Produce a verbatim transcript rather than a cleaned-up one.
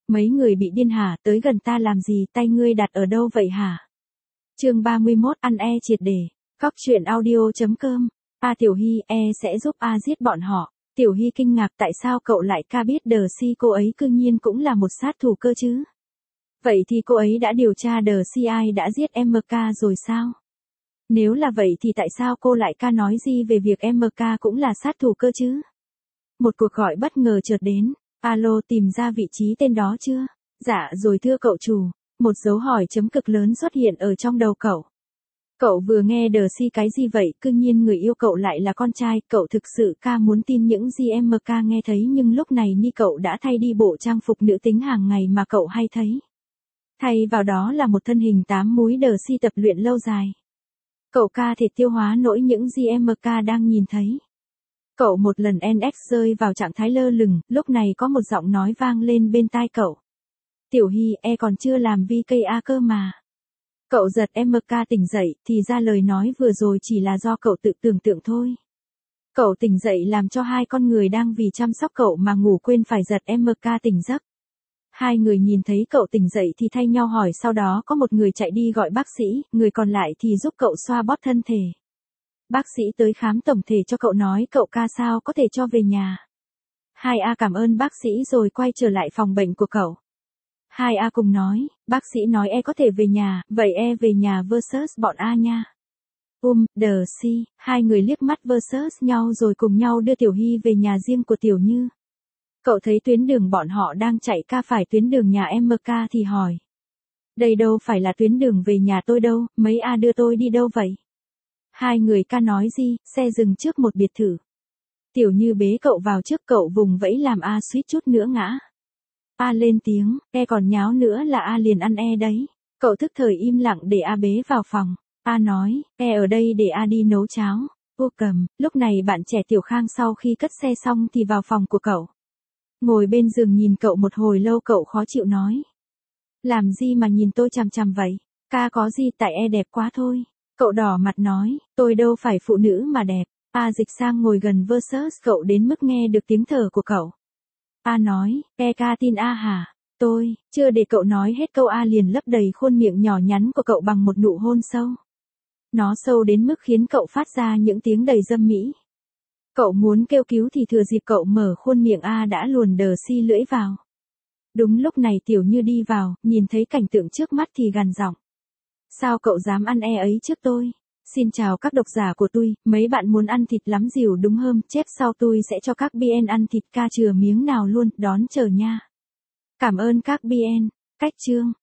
Mấy người bị điên hả, tới gần ta làm gì, tay ngươi đặt ở đâu vậy hả? Chương ba mươi mốt, ăn e triệt để. Cóc truyện audio chấm com. A Tiểu Hy, e sẽ giúp A giết bọn họ. Tiểu Hy kinh ngạc tại sao cậu lại ca biết đờ si cô ấy cư nhiên cũng là một sát thủ cơ chứ? Vậy thì cô ấy đã điều tra đờ si ai đã giết em ca rồi sao? Nếu là vậy thì tại sao cô lại ca nói gì về việc em ca cũng là sát thủ cơ chứ? Một cuộc gọi bất ngờ chợt đến. Alo, tìm ra vị trí tên đó chưa? Dạ rồi thưa cậu chủ. Một dấu hỏi chấm cực lớn xuất hiện ở trong đầu cậu. Cậu vừa nghe đờ si cái gì vậy, cư nhiên người yêu cậu lại là con trai, cậu thực sự ca muốn tin những gì em ca nghe thấy, nhưng lúc này ni cậu đã thay đi bộ trang phục nữ tính hàng ngày mà cậu hay thấy. Thay vào đó là một thân hình tám múi đờ si tập luyện lâu dài. Cậu ca thể tiêu hóa nỗi những gì em ca đang nhìn thấy. Cậu một lần en ích rơi vào trạng thái lơ lửng, lúc này có một giọng nói vang lên bên tai cậu. Tiểu Hy, e còn chưa làm vê ca a cơ mà. Cậu giật em ca tỉnh dậy, thì ra lời nói vừa rồi chỉ là do cậu tự tưởng tượng thôi. Cậu tỉnh dậy làm cho hai con người đang vì chăm sóc cậu mà ngủ quên phải giật em ca tỉnh giấc. Hai người nhìn thấy cậu tỉnh dậy thì thay nhau hỏi, sau đó có một người chạy đi gọi bác sĩ, người còn lại thì giúp cậu xoa bóp thân thể. Bác sĩ tới khám tổng thể cho cậu nói cậu ca sao có thể cho về nhà. hai A cảm ơn bác sĩ rồi quay trở lại phòng bệnh của cậu. hai A cùng nói, bác sĩ nói e có thể về nhà, vậy e về nhà versus bọn A nha. Um, đờ si, hai người liếc mắt versus nhau rồi cùng nhau đưa Tiểu Hy về nhà riêng của Tiểu Như. Cậu thấy tuyến đường bọn họ đang chạy ca phải tuyến đường nhà em ca thì hỏi. Đây đâu phải là tuyến đường về nhà tôi đâu, mấy A đưa tôi đi đâu vậy? Hai người ca nói gì, xe dừng trước một biệt thự. Tiểu Như bế cậu vào trước, cậu vùng vẫy làm A suýt chút nữa ngã. A lên tiếng, e còn nháo nữa là A liền ăn e đấy. Cậu thức thời im lặng để A bế vào phòng. A nói, e ở đây để A đi nấu cháo. Vô cầm, lúc này bạn trẻ Tiểu Khang sau khi cất xe xong thì vào phòng của cậu. Ngồi bên giường nhìn cậu một hồi lâu, cậu khó chịu nói. Làm gì mà nhìn tôi chằm chằm vậy? Ca có gì, tại e đẹp quá thôi. Cậu đỏ mặt nói, tôi đâu phải phụ nữ mà đẹp. A dịch sang ngồi gần versus cậu đến mức nghe được tiếng thở của cậu. A nói, e ca tin A hả? Tôi, chưa để cậu nói hết câu A liền lấp đầy khuôn miệng nhỏ nhắn của cậu bằng một nụ hôn sâu. Nó sâu đến mức khiến cậu phát ra những tiếng đầy dâm mỹ. Cậu muốn kêu cứu thì thừa dịp cậu mở khuôn miệng A đã luồn đờ si lưỡi vào. Đúng lúc này Tiểu Như đi vào, nhìn thấy cảnh tượng trước mắt thì gằn giọng. Sao cậu dám ăn e ấy trước tôi? Xin chào các độc giả của tôi, mấy bạn muốn ăn thịt lắm dìu đúng không? Chép sau tôi sẽ cho các bê en ăn thịt ca chừa miếng nào luôn, đón chờ nha. Cảm ơn các bê en. Cách chương.